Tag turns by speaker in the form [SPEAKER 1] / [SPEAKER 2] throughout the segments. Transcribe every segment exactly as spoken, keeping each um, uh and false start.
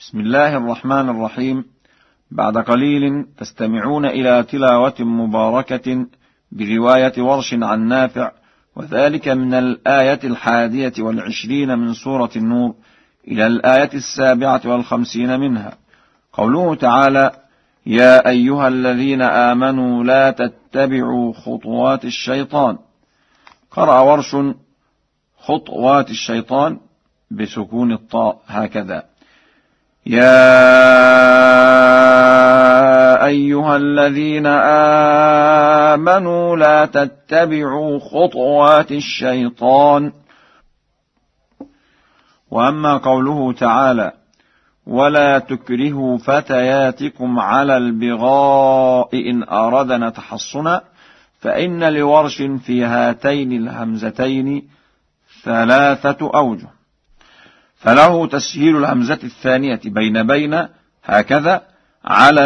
[SPEAKER 1] بسم الله الرحمن الرحيم. بعد قليل تستمعون إلى تلاوة مباركة برواية ورش عن نافع، وذلك من الآية الحادية والعشرين من سورة النور إلى الآية السابعة والخمسين منها. قوله تعالى: يا أيها الذين آمنوا لا تتبعوا خطوات الشيطان. قرأ ورش خطوات الشيطان بسكون الطاء هكذا: يا أيها الذين آمنوا لا تتبعوا خطوات الشيطان. وأما قوله تعالى: ولا تكرهوا فتياتكم على البغاء إن أردنا تحصنا، فإن لورش في هاتين الهمزتين ثلاثة أوجه. فله تسهيل الهمزة الثانية بين بين هكذا: على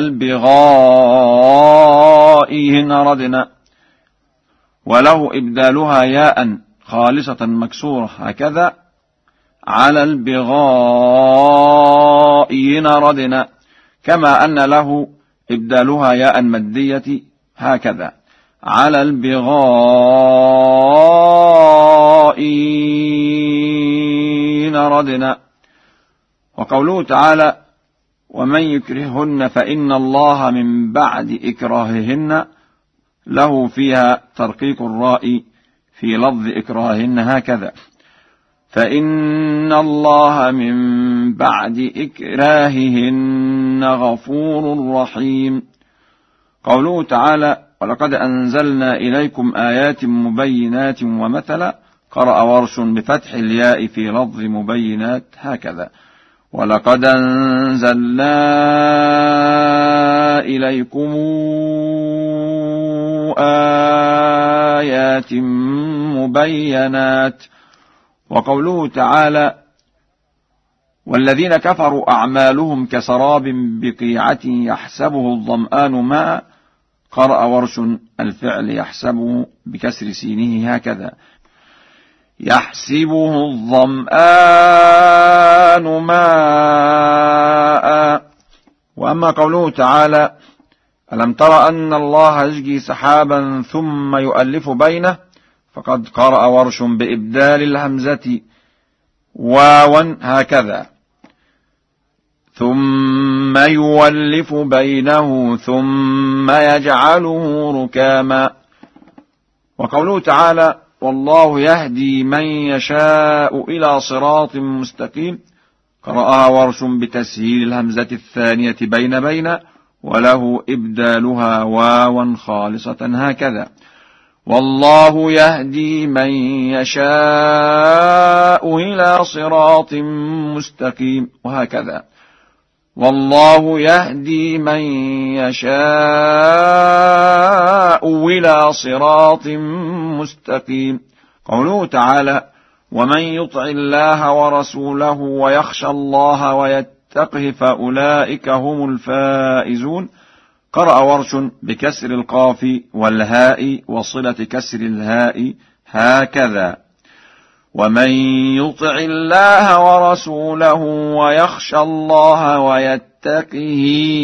[SPEAKER 1] البغاء إن أردنا، وله إبدالها ياء خالصة مكسورة هكذا: على البغاء إن أردنا، كما أن له إبدالها ياء مدية هكذا: على البغاء إن أردنا. وقوله تعالى: ومن يكرههن فإن الله من بعد إكراههن، له فيها ترقيق الراء في لفظ إكراههن هكذا: فإن الله من بعد إكراههن غفور رحيم. قوله تعالى: ولقد أنزلنا إليكم آيات مبينات ومثلا. قرأ ورش بفتح الياء في لفظ مبينات هكذا: ولقد أنزلنا إليكم آيات مبينات. وقوله تعالى: والذين كفروا أعمالهم كسراب بقيعة يحسبه الظمآن ماء. قرأ ورش الفعل يحسبه بكسر سينه هكذا: يحسبه الظمآن ماء. وأما قوله تعالى: ألم تر أن الله يزجي سحابا ثم يؤلف بينه. فقد قرأ ورش بإبدال الهمزة واوا هكذا: ثم يولف بينه ثم يجعله ركاما. وقوله تعالى: والله يهدي من يشاء إلى صراط مستقيم. قرأها ورش بتسهيل الهمزة الثانية بين بين، وله إبدالها واوا خالصة هكذا: والله يهدي من يشاء إلى صراط مستقيم، وهكذا: والله يهدي من يشاء إلى صراط مستقيم. قوله تعالى: ومن يطع الله ورسوله ويخشى الله ويتقه فأولئك هم الفائزون. قرأ ورش بكسر القاف والهاء وصلة كسر الهاء هكذا: ومن يطع الله ورسوله ويخشى الله ويتقه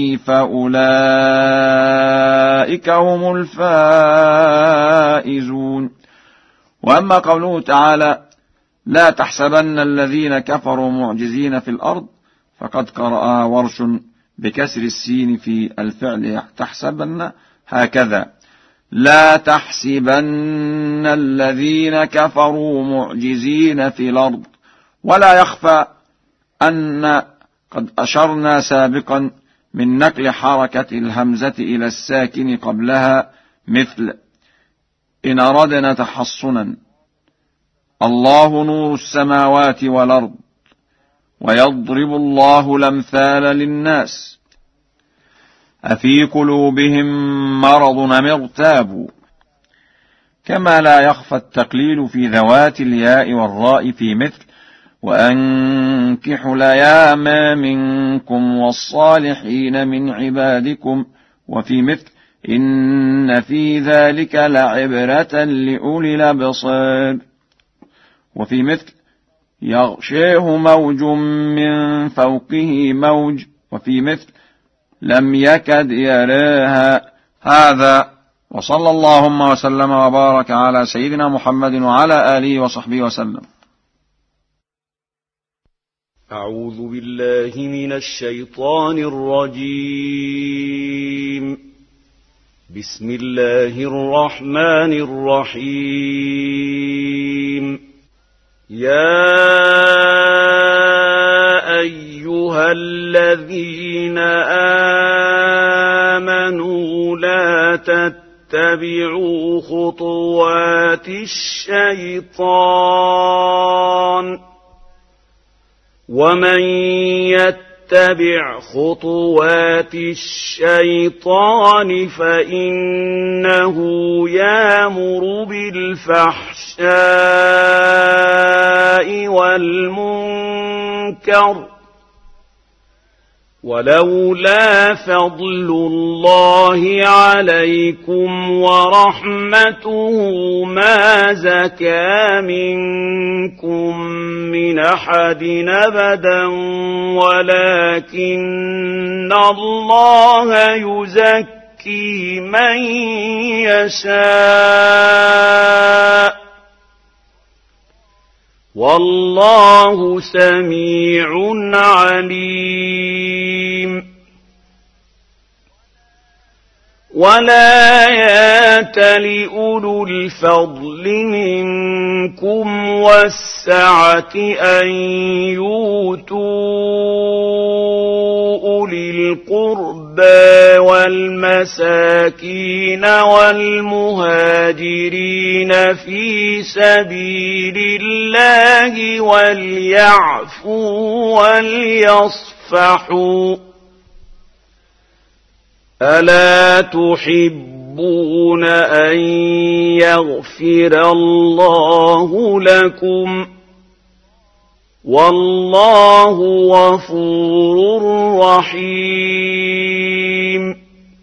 [SPEAKER 1] فأولئك هم الفائزون. وأما قوله تعالى: لا تحسبن الذين كفروا معجزين في الأرض. فقد قرأ ورش بكسر السين في الفعل تحسبن هكذا: لا تحسبن الذين كفروا معجزين في الأرض. ولا يخفى أن قد أشرنا سابقا من نقل حركة الهمزة إلى الساكن قبلها، مثل إن أردنا تحصنا: الله نور السماوات والأرض، ويضرب الله الأمثال للناس، أفي قلوبهم مرض أم ارتابوا. كما لا يخفى التقليل في ذوات الياء والراء في مثل وأنكحوا الأيام منكم والصالحين من عبادكم، وفي مثل إن في ذلك لعبرة لأولي الأبصار، وفي مثل يغشيه موج من فوقه موج، وفي مثل لم يكد يراها. هذا وصلى اللهم وسلم وبارك على سيدنا محمد وعلى آله وصحبه وسلم.
[SPEAKER 2] أعوذ بالله من الشيطان الرجيم. بسم الله الرحمن الرحيم. يا أيها الذين آمنوا لا تتبعوا خطوات الشيطان، ومن يتبع خطوات الشيطان فإنه يأمر بالفحشاء والمنكر، ولولا فضل الله عليكم ورحمته ما زكى منكم من أحد أبدا، ولكن الله يزكي من يشاء، والله سميع عليم. ولا يأتل أولو الفضل منكم والسعة أن يؤتوا أولي القربى والمساكين والمهاجرين في سبيل الله وليعفوا وليصفحوا. ألا تحبون أن يغفر الله لكم؟ والله غفور رحيم.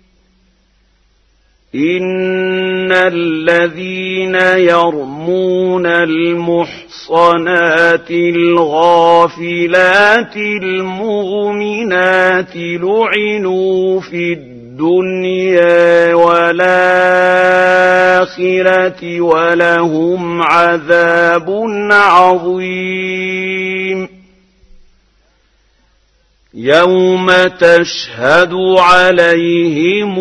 [SPEAKER 2] إن الذين يرمون المحصنات الغافلات المؤمنات لعنوا في الدنيا والآخرة ولهم عذاب عظيم. يوم تشهد عليهم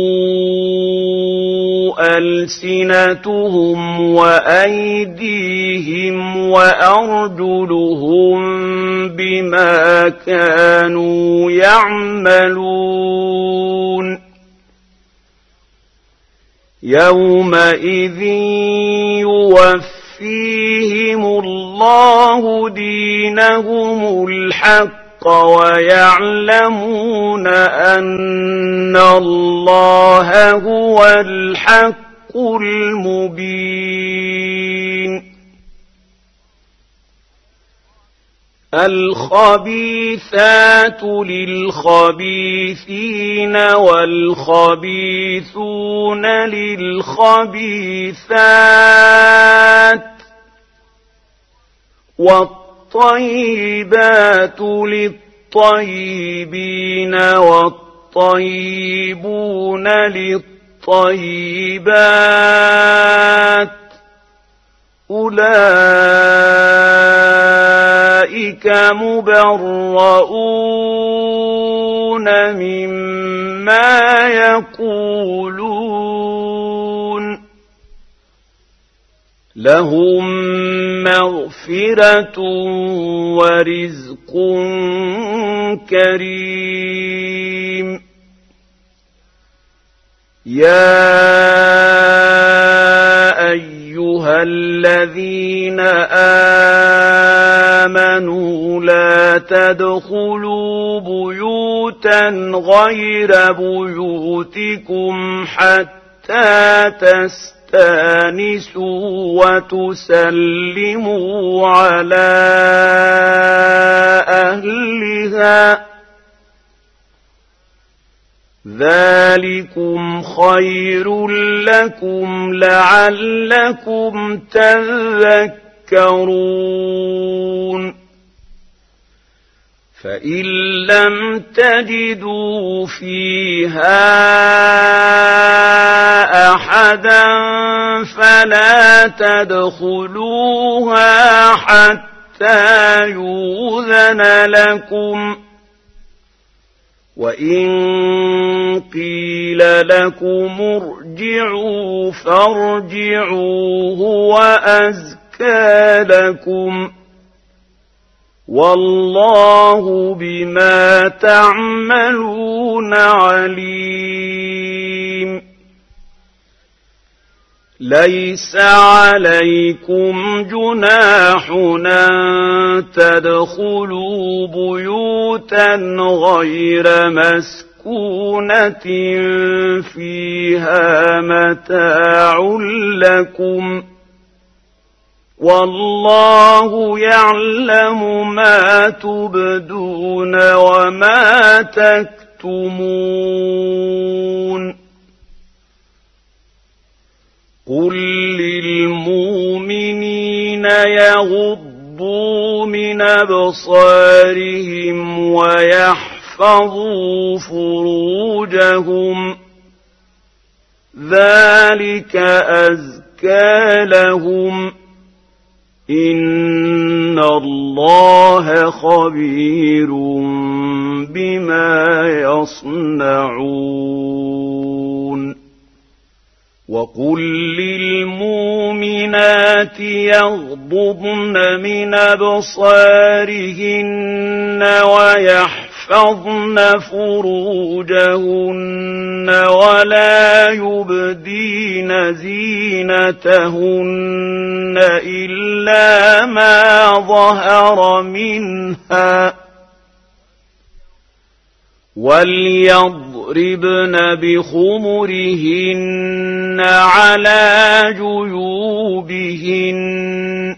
[SPEAKER 2] ألسنتهم وأيديهم وأرجلهم بما كانوا يعملون. يومئذ يوفيهم الله دينهم الحق ويعلمون أن الله هو الحق المبين. الخبيثات للخبيثين والخبيثون للخبيثات والطيبات للطيبين والطيبون للطيبات، أولئك مبرؤون مما يقولون، لهم مغفرة ورزق كريم. يا أيها الذين آمنوا لا تدخلوا بيوتا غير بيوتكم حتى تستأنسوا وتسلموا على أهلها، ذلكم خير لكم لعلكم تذكرون. تذكرون فإن لم تجدوا فيها أحدا فلا تدخلوها حتى يؤذن لكم وإن قيل لكم ارجعوا فارجعوا هو أزكى لكم والله بما تعملون عليم ليس عليكم جناح أن تدخلوا بيوتا غير مسكونة فيها متاع لكم والله يعلم ما تبدون وما تكتمون قل للمؤمنين يغضوا من أبصارهم ويحفظوا فروجهم ذلك أزكى لهم إن الله خبير بما يصنعون وقل للمؤمنات يغضضن من أبصارهن ويحفظن فروجهن ولا يبدين زينتهن إلا ما ظهر منها وليضربن بخمرهن على جيوبهن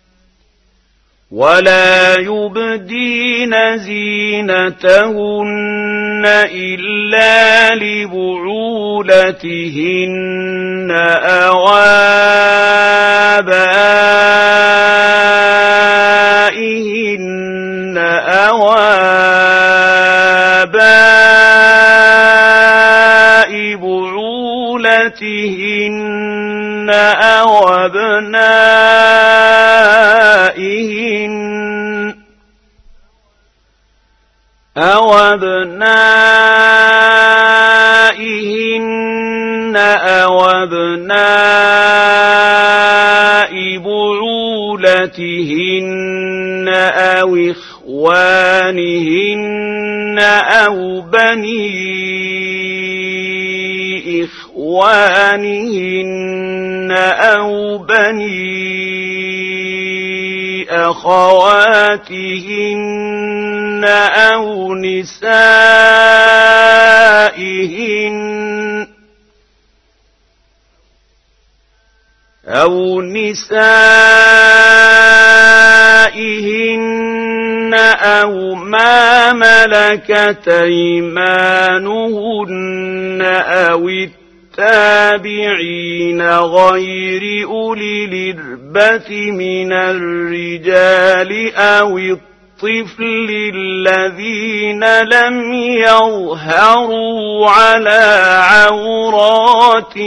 [SPEAKER 2] ولا يبدين زينتهن إلا لبعولتهن أو آبائهن أو آباء بعولتهن أو أبنائهن أو أبنائهن أو أبناء بعولتهن أو إخوانهن أو بني إخوانهن أو بني أخواتهن أو نسائهن أو نسائهن أو ما ملكت أيمانهن أو التابعين غير أولي الإربة من الرجال أو الطفل الذين لم يظهروا على عورات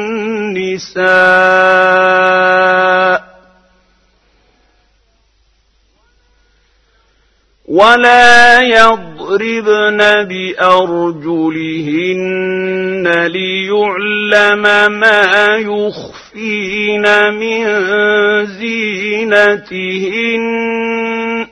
[SPEAKER 2] النساء ولا يضربن بأرجلهن ليعلم ما يخفين من زينتهن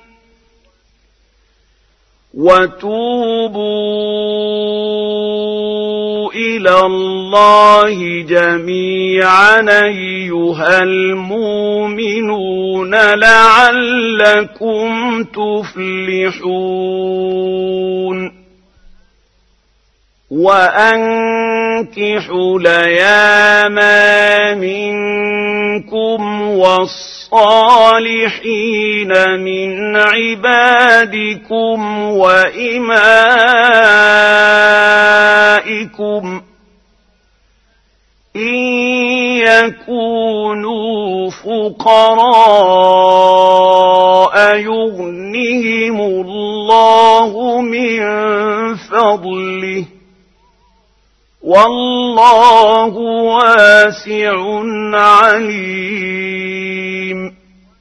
[SPEAKER 2] وتوبوا إلى الله جميعا أيها المؤمنون لعلكم تفلحون وأنكحوا الأيام منكم والصالحين من عبادكم وإمائكم إن يكونوا فقراء يغنهم الله من فضله والله واسع عليم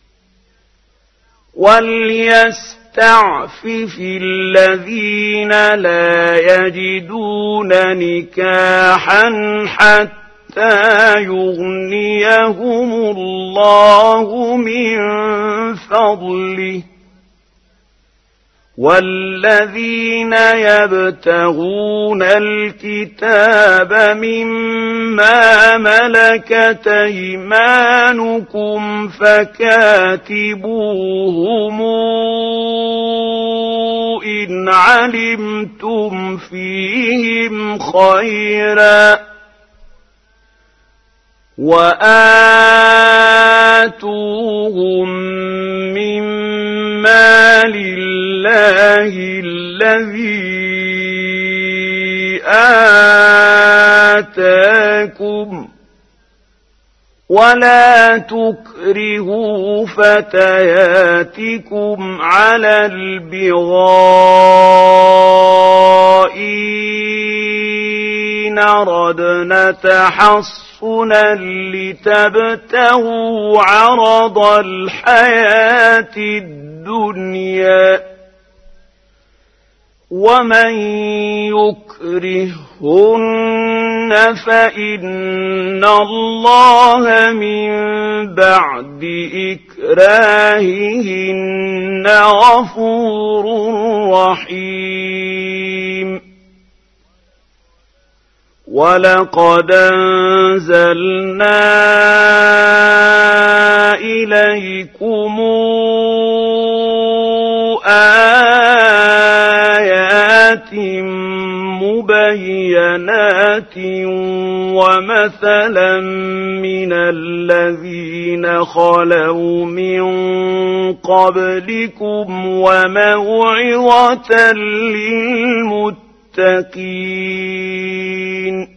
[SPEAKER 2] وليستعفف الذين لا يجدون نكاحا حتى يغنيهم الله من فضله والذين يبتغون الكتاب مما ملكت أيمانكم فكاتبوهم إن علمتم فيهم خيرا وآتوهم مما لله الذي آتاكم ولا تكرهوا فتياتكم على البغاء إن أردنا تحصنا لتبتغوا عرض الحياة الدنيا ومن يكرهن فإن الله من بعد إكراههن غفور رحيم ولقد أنزلنا إليكم آيات مبينات ومثلا من الذين خلوا من قبلكم وموعظة للمتقين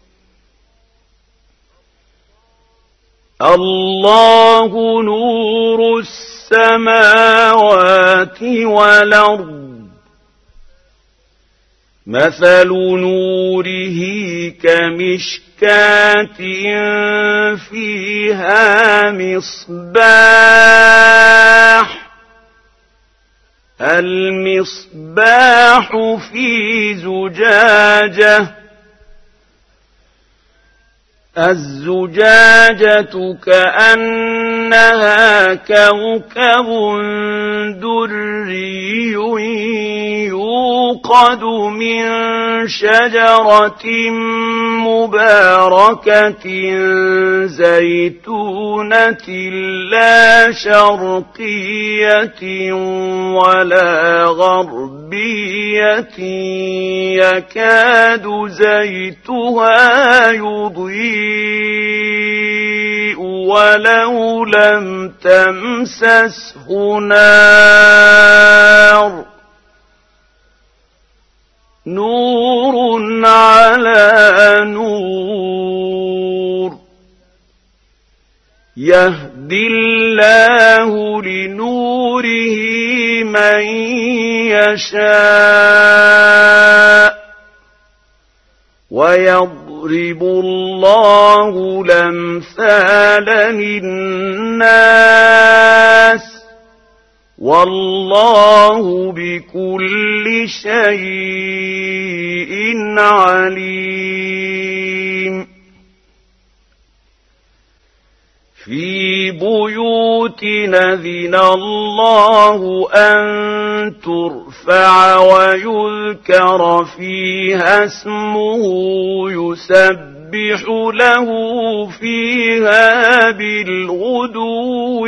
[SPEAKER 2] الله نور السماوات والأرض مثل نوره كمشكاة فيها مصباح المصباح في زجاجة الزجاجة كأنها كوكب دري يوقد من شجرة مباركة زيتونة لا شرقية ولا غربية يكاد زيتها يضيء ولو لم تمسسه نار نور على نور يهدي الله لنوره من يشاء ويضرب الله الأمثال للناس والله بكل شيء عليم في بيوت أذن الله أن ترفع ويذكر فيها اسمه يسبح له فيها بالغدو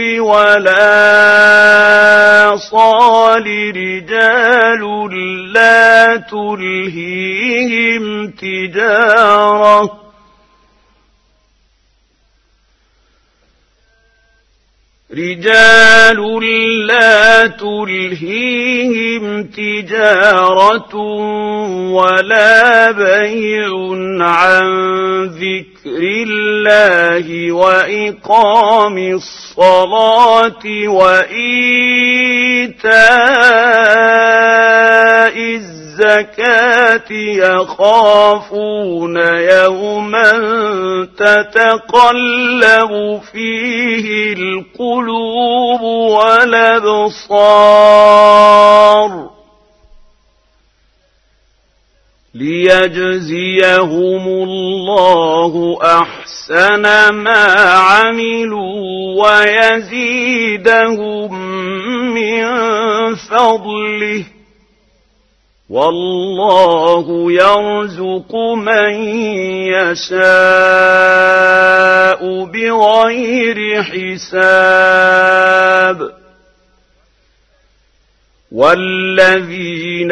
[SPEAKER 2] ولا صال رجال لا تلهيهم تجارة رجال لا تلهيهم تجارة ولا بيع عن ذكر الله وإقام الصلاة وإيتاء الزكاة يخافون يوما تتقلب فيه القلوب والأبصار ليجزيهم الله أحسن ما عملوا ويزيدهم من فضله والله يرزق من يشاء بغير حساب والذين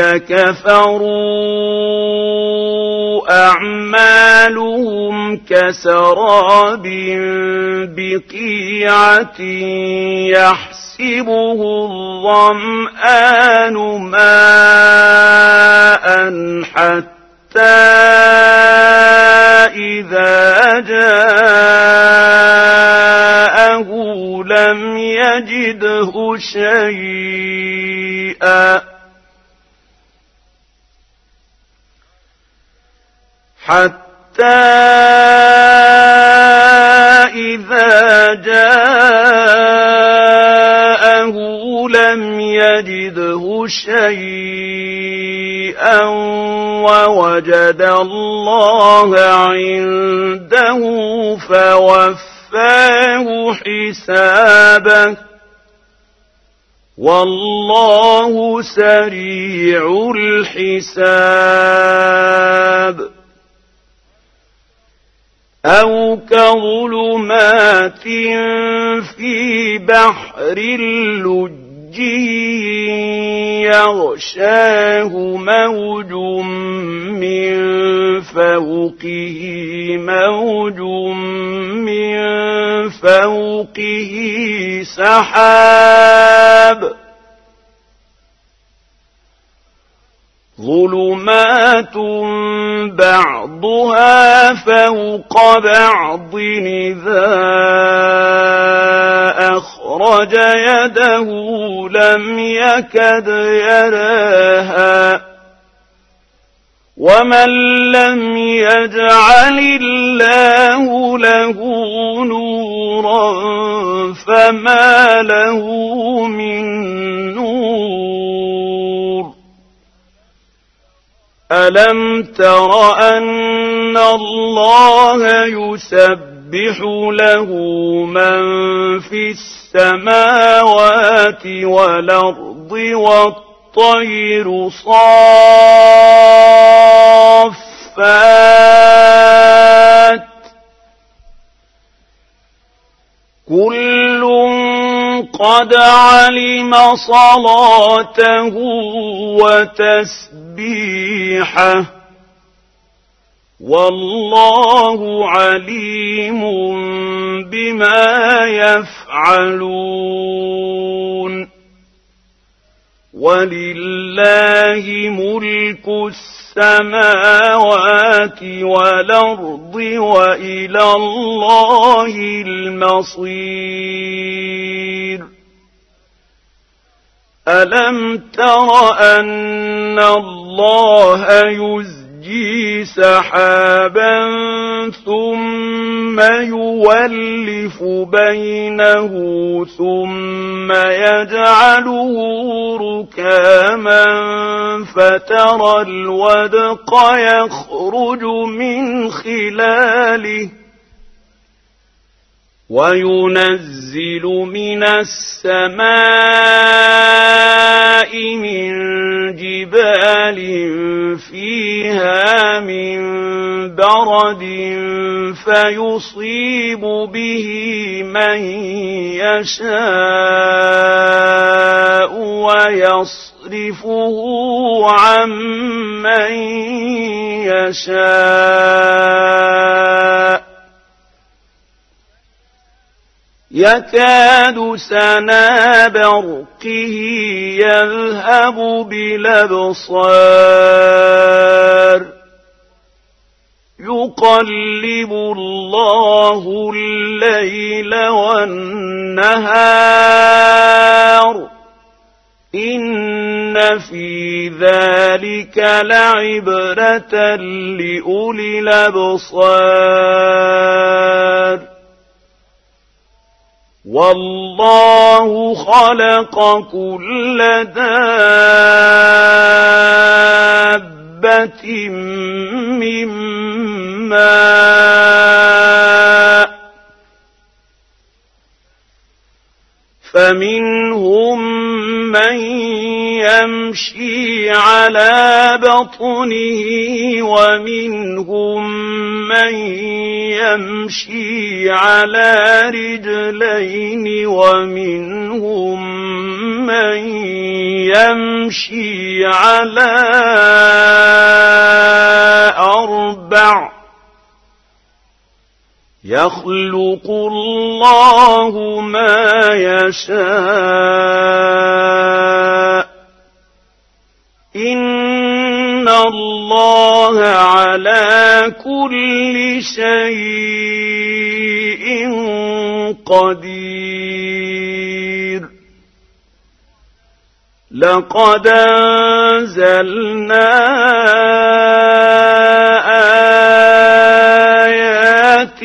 [SPEAKER 2] كفروا أعمالهم كسراب بقيعة يحسبه الظمآن ماء حتى إذا جاءه لم يجده شيئا حتى إذا جاءه لم يجده شيئا ووجد الله عنده فوفاه حسابه والله سريع الحساب أو كظلمات في بحر لجي يغشاه موج من فوقه موج من فوقه سحاب ظلمات بعضها فوق بعض إذا أخرج يده لم يكد يراها ومن لم يجعل الله له نورا فما له من نور ألم تر أن الله يسبح له من في السماوات والأرض والطير صافات كل قد علم صلاته وتسبيحه والله عليم بما يفعلون ولله ملك السماوات والأرض وإلى الله المصير ألم تر أن الله يزجي سحابا ثم يولف بينه ثم يجعله ركاما فترى الودق يخرج من خلاله وينزل من السماء من جبال فيها من برد فيصيب به من يشاء ويصرفه عن من يشاء يكاد سنا برقه يذهب بالأبصار يقلب الله الليل والنهار إن في ذلك لعبرة لأولي الأبصار والله خلق كل دابة من ماء فمنهم من يمشي على بطنه ومنهم من يمشي على رجلين ومنهم من يمشي على أربع يخلق الله ما يشاء إن الله على كل شيء قدير لقد أنزلنا آيات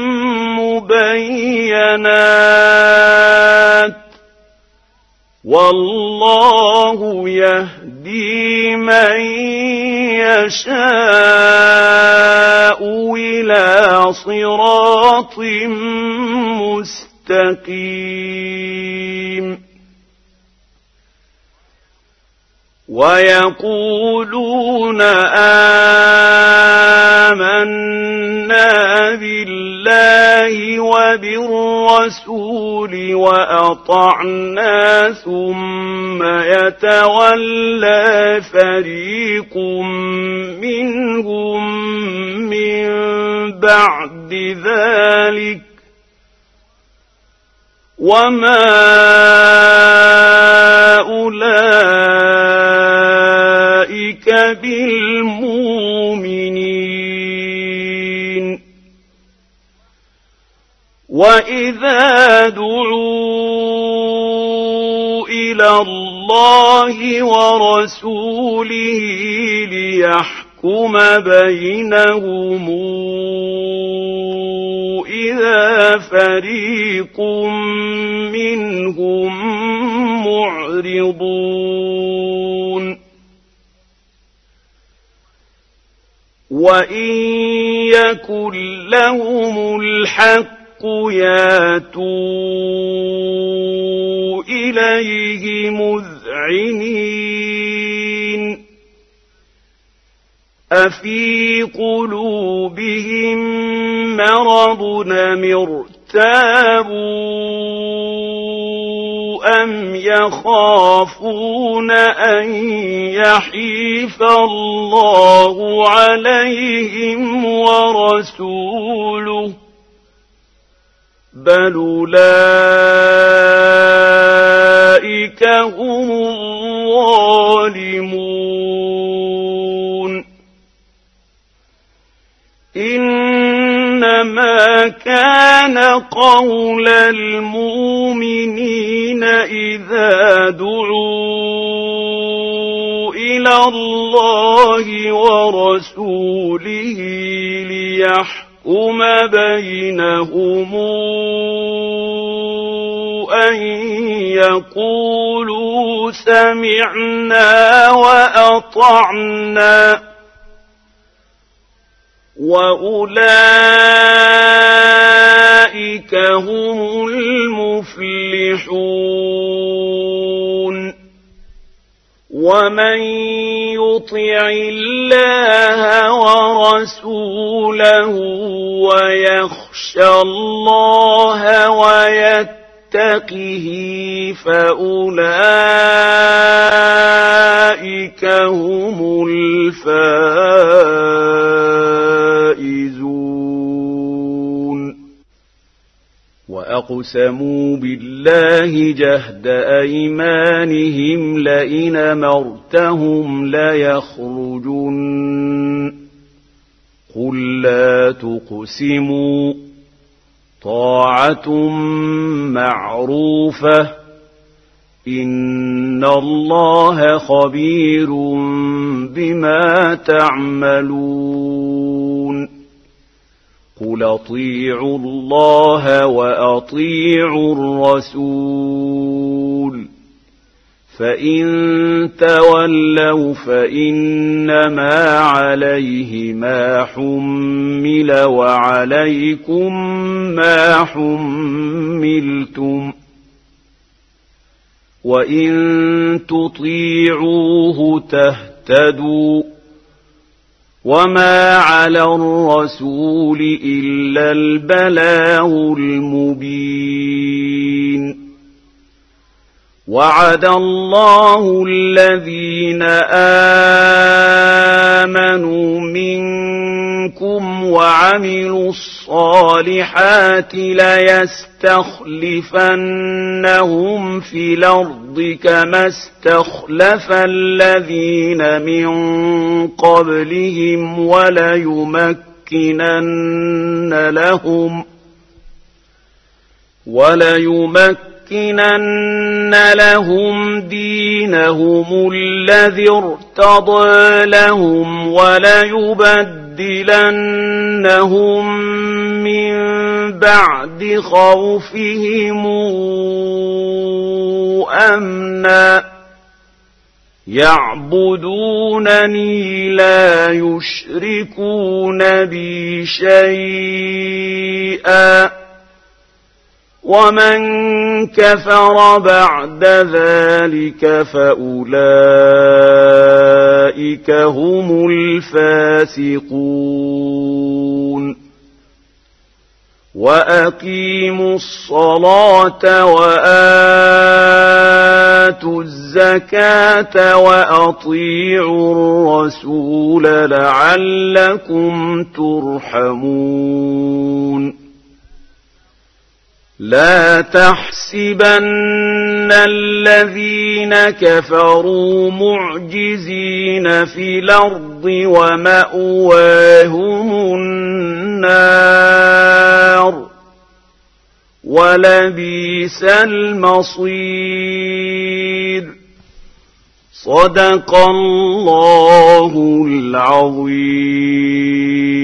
[SPEAKER 2] مبينات والله يهدي من يشاء إلى صراط مستقيم ويقولون آمنا بالله وبالرسول وأطعنا ثم يتولى فريق منهم من بعد ذلك وما أولئك بالمؤمنين وإذا دعوا إلى الله ورسوله ليحكم بينهم إذا فريق منهم معرضون وإن يكن لهم الحق ياتوا إليه مذعنين أفي قلوبهم مرض أم ارتابوا أم يخافون أن يحيف الله عليهم ورسوله بل أولئك هم الظالمون إنما كان قول المؤمنين إذا دعوا إلى الله ورسوله ليحكم بينهم أن يقولوا سمعنا وأطعنا وأولئك هم المفلحون ومن يطع الله ورسوله ويخشى الله ويتقه فأولئك هم الفائزون وأقسموا بالله جهد أيمانهم لئن أمرتهم ليخرجن قل لا تقسموا طاعة معروفة إن الله خبير بما تعملون قل أطيعوا الله وأطيعوا الرسول فإن تولوا فإنما عليه ما حمل وعليكم ما حملتم وإن تطيعوه تهتدوا وما على الرسول إلا البلاغ المبين وعد الله الذين آمنوا منكم وعملوا الصالحات ليستخلفنهم في الأرض كما استخلف الذين من قبلهم وليمكنن لهم وليمكنن لَنُمَكِّنَنَّ لَهُمْ دِينَهُمُ الَّذِي ارْتَضَىٰ لَهُمْ وَلَيُبَدِّلَنَّهُم مِّن بَعْدِ خَوْفِهِمْ أَمْنًا يَعْبُدُونَنِي لَا يُشْرِكُونَ بِي شَيْئًا ومن كفر بعد ذلك فأولئك هم الفاسقون وأقيموا الصلاة وآتوا الزكاة وأطيعوا الرسول لعلكم ترحمون لا تحسبن الذين كفروا معجزين في الأرض ومأواهم النار ولبئس المصير صدق الله العظيم.